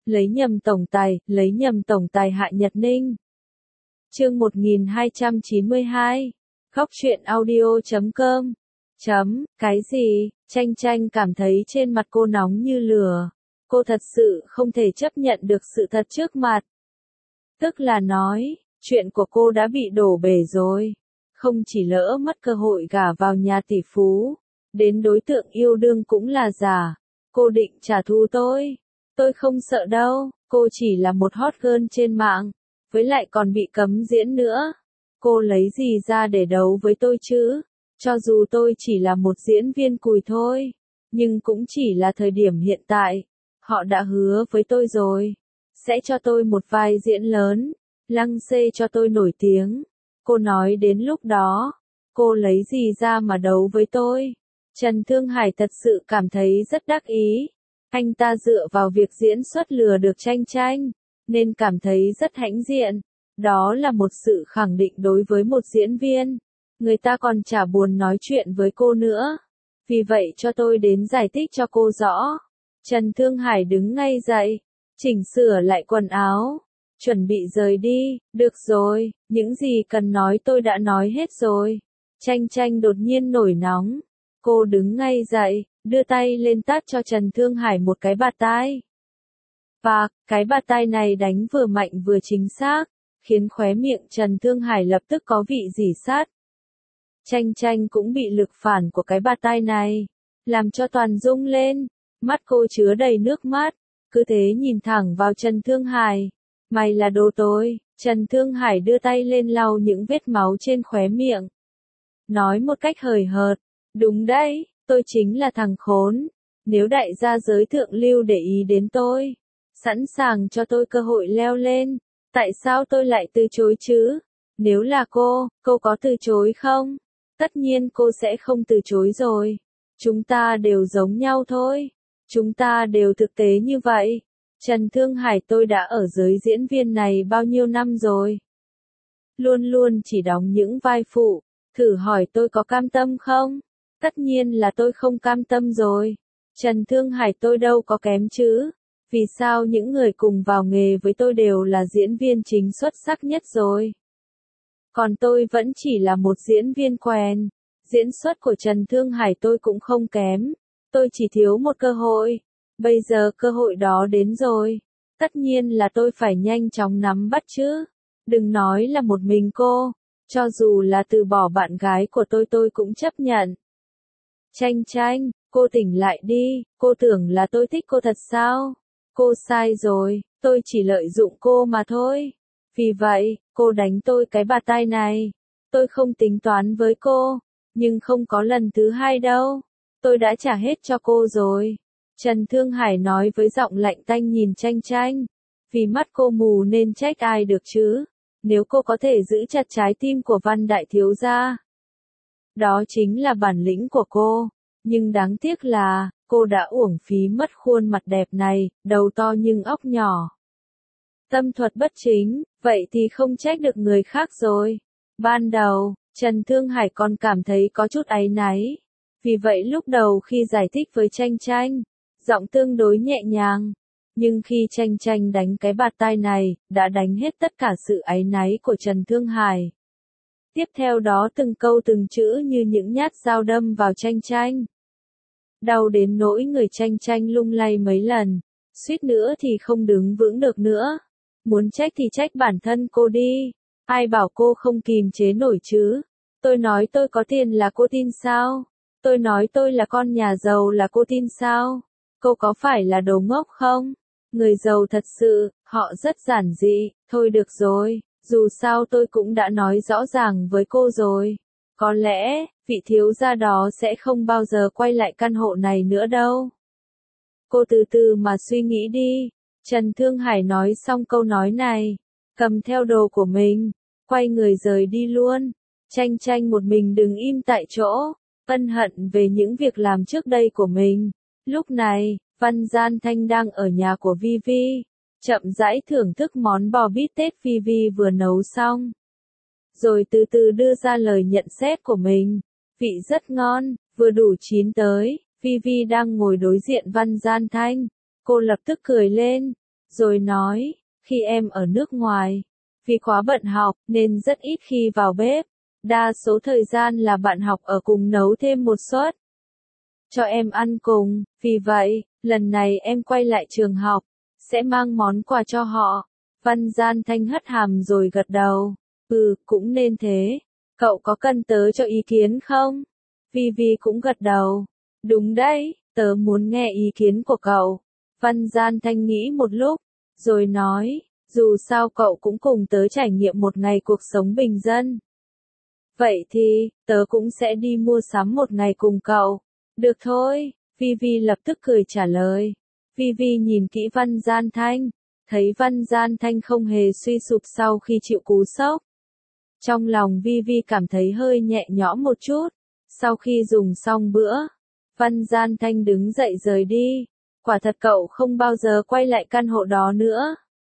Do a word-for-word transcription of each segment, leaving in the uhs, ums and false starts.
lấy nhầm tổng tài, lấy nhầm tổng tài Hạ Nhật Ninh. Chương một nghìn hai trăm chín mươi hai. Khóc chuyện audio chấm com. Chấm, cái gì? Chanh Chanh cảm thấy trên mặt cô nóng như lửa. Cô thật sự không thể chấp nhận được sự thật trước mặt. Tức là nói, chuyện của cô đã bị đổ bể rồi. Không chỉ lỡ mất cơ hội gả vào nhà tỷ phú, đến đối tượng yêu đương cũng là giả. Cô định trả thù tôi. Tôi không sợ đâu, cô chỉ là một hot girl trên mạng, với lại còn bị cấm diễn nữa. Cô lấy gì ra để đấu với tôi chứ? Cho dù tôi chỉ là một diễn viên cùi thôi, nhưng cũng chỉ là thời điểm hiện tại. Họ đã hứa với tôi rồi, sẽ cho tôi một vai diễn lớn, lăng xê cho tôi nổi tiếng. Cô nói đến lúc đó, cô lấy gì ra mà đấu với tôi? Trần Thương Hải thật sự cảm thấy rất đắc ý. Anh ta dựa vào việc diễn xuất lừa được Chanh Chanh, nên cảm thấy rất hãnh diện. Đó là một sự khẳng định đối với một diễn viên. Người ta còn chả buồn nói chuyện với cô nữa. Vì vậy cho tôi đến giải thích cho cô rõ. Trần Thương Hải đứng ngay dậy, chỉnh sửa lại quần áo, chuẩn bị rời đi. Được rồi, những gì cần nói tôi đã nói hết rồi. Chanh Chanh đột nhiên nổi nóng. Cô đứng ngay dậy, đưa tay lên tát cho Trần Thương Hải một cái bạt tai. Và, cái bạt tai này đánh vừa mạnh vừa chính xác, khiến khóe miệng Trần Thương Hải lập tức có vị rỉ sắt. Chanh Chanh cũng bị lực phản của cái bạt tai này, làm cho toàn rung lên, mắt cô chứa đầy nước mắt, cứ thế nhìn thẳng vào Trần Thương Hải. Mày là đồ tồi. Trần Thương Hải đưa tay lên lau những vết máu trên khóe miệng. Nói một cách hời hợt, đúng đấy, tôi chính là thằng khốn. Nếu đại gia giới thượng lưu để ý đến tôi, sẵn sàng cho tôi cơ hội leo lên, tại sao tôi lại từ chối chứ? Nếu là cô, cô có từ chối không? Tất nhiên cô sẽ không từ chối rồi. Chúng ta đều giống nhau thôi. Chúng ta đều thực tế như vậy. Trần Thương Hải, tôi đã ở giới diễn viên này bao nhiêu năm rồi? Luôn luôn chỉ đóng những vai phụ. Thử hỏi tôi có cam tâm không? Tất nhiên là tôi không cam tâm rồi. Trần Thương Hải, tôi đâu có kém chứ. Vì sao những người cùng vào nghề với tôi đều là diễn viên chính xuất sắc nhất rồi? Còn tôi vẫn chỉ là một diễn viên quèn. Diễn xuất của Trần Thương Hải tôi cũng không kém. Tôi chỉ thiếu một cơ hội. Bây giờ cơ hội đó đến rồi. Tất nhiên là tôi phải nhanh chóng nắm bắt chứ. Đừng nói là một mình cô. Cho dù là từ bỏ bạn gái của tôi tôi cũng chấp nhận. Chanh Chanh, cô tỉnh lại đi. Cô tưởng là tôi thích cô thật sao? Cô sai rồi. Tôi chỉ lợi dụng cô mà thôi. Vì vậy, cô đánh tôi cái bạt tai này. Tôi không tính toán với cô. Nhưng không có lần thứ hai đâu. Tôi đã trả hết cho cô rồi. Trần Thương Hải nói với giọng lạnh tanh nhìn Chanh Chanh. Vì mắt cô mù nên trách ai được chứ? Nếu cô có thể giữ chặt trái tim của Văn Đại Thiếu gia. Đó chính là bản lĩnh của cô. Nhưng đáng tiếc là, cô đã uổng phí mất khuôn mặt đẹp này, đầu to nhưng óc nhỏ. Tâm thuật bất chính, vậy thì không trách được người khác rồi. Ban đầu, Trần Thương Hải còn cảm thấy có chút áy náy. Vì vậy lúc đầu khi giải thích với Chanh Chanh, giọng tương đối nhẹ nhàng. Nhưng khi Chanh Chanh đánh cái bạt tai này, đã đánh hết tất cả sự áy náy của Trần Thương Hải. Tiếp theo đó từng câu từng chữ như những nhát dao đâm vào Chanh Chanh. Đau đến nỗi người Chanh Chanh lung lay mấy lần, suýt nữa thì không đứng vững được nữa. Muốn trách thì trách bản thân cô đi. Ai bảo cô không kìm chế nổi chứ? Tôi nói tôi có tiền là cô tin sao? Tôi nói tôi là con nhà giàu là cô tin sao? Cô có phải là đồ ngốc không? Người giàu thật sự, họ rất giản dị. Thôi được rồi, dù sao tôi cũng đã nói rõ ràng với cô rồi. Có lẽ, vị thiếu gia đó sẽ không bao giờ quay lại căn hộ này nữa đâu. Cô từ từ mà suy nghĩ đi. Trần Thương Hải nói xong câu nói này, cầm theo đồ của mình, quay người rời đi luôn. Chanh Chanh một mình đứng im tại chỗ, ân hận về những việc làm trước đây của mình. Lúc này, Văn Gian Thanh đang ở nhà của Vi Vi, chậm rãi thưởng thức món bò bít tết Vi Vi vừa nấu xong. Rồi từ từ đưa ra lời nhận xét của mình. Vị rất ngon, vừa đủ chín tới. Vi Vi đang ngồi đối diện Văn Gian Thanh. Cô lập tức cười lên. rồi nói, khi em ở nước ngoài, vì quá bận học nên rất ít khi vào bếp, đa số thời gian là bạn học ở cùng nấu thêm một suất cho em ăn cùng, vì vậy, lần này em quay lại trường học, sẽ mang món quà cho họ. Văn Gian Thanh hất hàm rồi gật đầu, ừ, cũng nên thế, cậu có cần tớ cho ý kiến không? Vi Vi cũng gật đầu, đúng đấy, tớ muốn nghe ý kiến của cậu. Văn Gian Thanh nghĩ một lúc, rồi nói, dù sao cậu cũng cùng tớ trải nghiệm một ngày cuộc sống bình dân. Vậy thì, tớ cũng sẽ đi mua sắm một ngày cùng cậu. Được thôi, Vi Vi lập tức cười trả lời. Vi Vi nhìn kỹ Văn Gian Thanh, thấy Văn Gian Thanh không hề suy sụp sau khi chịu cú sốc. Trong lòng Vi Vi cảm thấy hơi nhẹ nhõm một chút. Sau khi dùng xong bữa, Văn Gian Thanh đứng dậy rời đi. Quả thật cậu không bao giờ quay lại căn hộ đó nữa.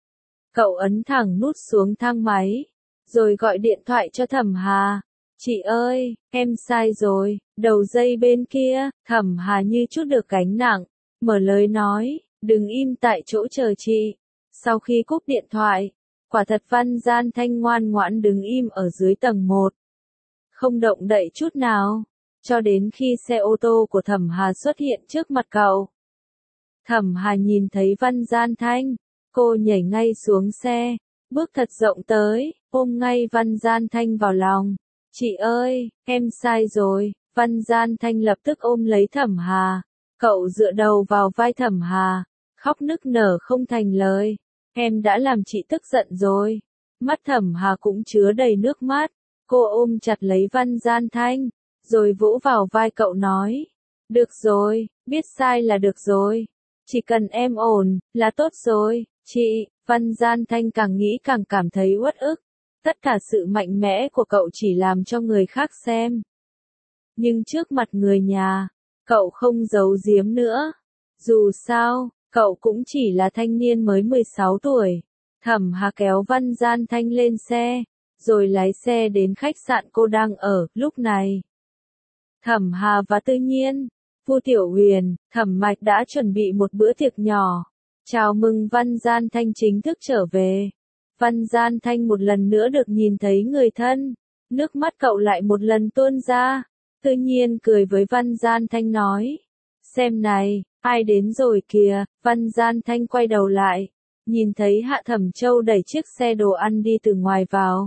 Cậu ấn thẳng nút xuống thang máy, rồi gọi điện thoại cho Thẩm Hà. Chị ơi, em sai rồi, đầu dây bên kia. Thẩm Hà như chút được gánh nặng, mở lời nói, đừng im tại chỗ chờ chị. Sau khi cúp điện thoại, quả thật Văn Gian Thanh ngoan ngoãn đứng im ở dưới tầng một. Không động đậy chút nào, cho đến khi xe ô tô của Thẩm Hà xuất hiện trước mặt cậu. Thẩm Hà nhìn thấy Văn Gian Thanh, cô nhảy ngay xuống xe, bước thật rộng tới, ôm ngay Văn Gian Thanh vào lòng. Chị ơi, em sai rồi. Văn Gian Thanh lập tức ôm lấy Thẩm Hà. Cậu dựa đầu vào vai Thẩm Hà, khóc nức nở không thành lời. Em đã làm chị tức giận rồi. Mắt Thẩm Hà cũng chứa đầy nước mắt. Cô ôm chặt lấy Văn Gian Thanh, rồi vỗ vào vai cậu nói. Được rồi, biết sai là được rồi. Chỉ cần em ổn, là tốt rồi. Chị, Văn Gian Thanh càng nghĩ càng cảm thấy uất ức. Tất cả sự mạnh mẽ của cậu chỉ làm cho người khác xem. Nhưng trước mặt người nhà, cậu không giấu giếm nữa. Dù sao, cậu cũng chỉ là thanh niên mới mười sáu tuổi. Thẩm Hà kéo Văn Gian Thanh lên xe, rồi lái xe đến khách sạn cô đang ở. Lúc này, Thẩm Hà và Tư Nhiên, Vu Tiểu Huyền, Thẩm Mạch đã chuẩn bị một bữa tiệc nhỏ, chào mừng Văn Gian Thanh chính thức trở về. Văn Gian Thanh một lần nữa được nhìn thấy người thân, nước mắt cậu lại một lần tuôn ra. Tự nhiên cười với Văn Gian Thanh nói, xem này, ai đến rồi kìa. Văn Gian Thanh quay đầu lại, nhìn thấy Hạ Thẩm Châu đẩy chiếc xe đồ ăn đi từ ngoài vào.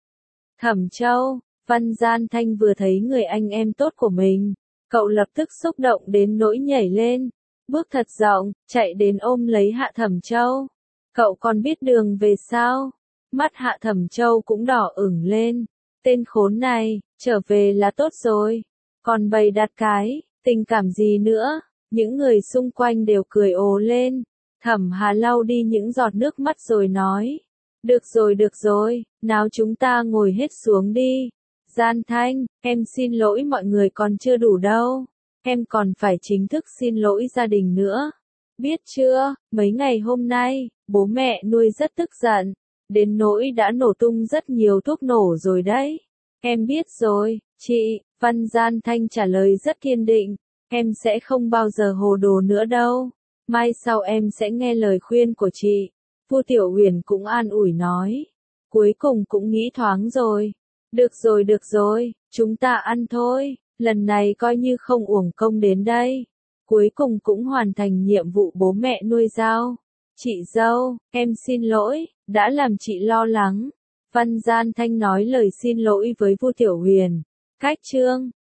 Thẩm Châu, Văn Gian Thanh vừa thấy người anh em tốt của mình, cậu lập tức xúc động đến nỗi nhảy lên, bước thật rộng, chạy đến ôm lấy Hạ Thẩm Châu. Cậu còn biết đường về sao? Mắt Hạ Thẩm Châu cũng đỏ ửng lên. Tên khốn này, trở về là tốt rồi. Còn bày đặt cái, tình cảm gì nữa? Những người xung quanh đều cười ồ lên. Thẩm Hà lau đi những giọt nước mắt rồi nói. Được rồi được rồi, nào chúng ta ngồi hết xuống đi. Gian Thanh, em xin lỗi mọi người còn chưa đủ đâu. Em còn phải chính thức xin lỗi gia đình nữa. Biết chưa, mấy ngày hôm nay, bố mẹ nuôi rất tức giận, đến nỗi đã nổ tung rất nhiều thuốc nổ rồi đấy. Em biết rồi, chị. Văn Gian Thanh trả lời rất kiên định, em sẽ không bao giờ hồ đồ nữa đâu. Mai sau em sẽ nghe lời khuyên của chị. Vu Tiểu Huyền cũng an ủi nói. Cuối cùng cũng nghĩ thoáng rồi. Được rồi được rồi, chúng ta ăn thôi, lần này coi như không uổng công đến đây. Cuối cùng cũng hoàn thành nhiệm vụ bố mẹ nuôi giao. Chị dâu, em xin lỗi, đã làm chị lo lắng. Văn Gian Thanh nói lời xin lỗi với Vu Tiểu Huyền. Cách chương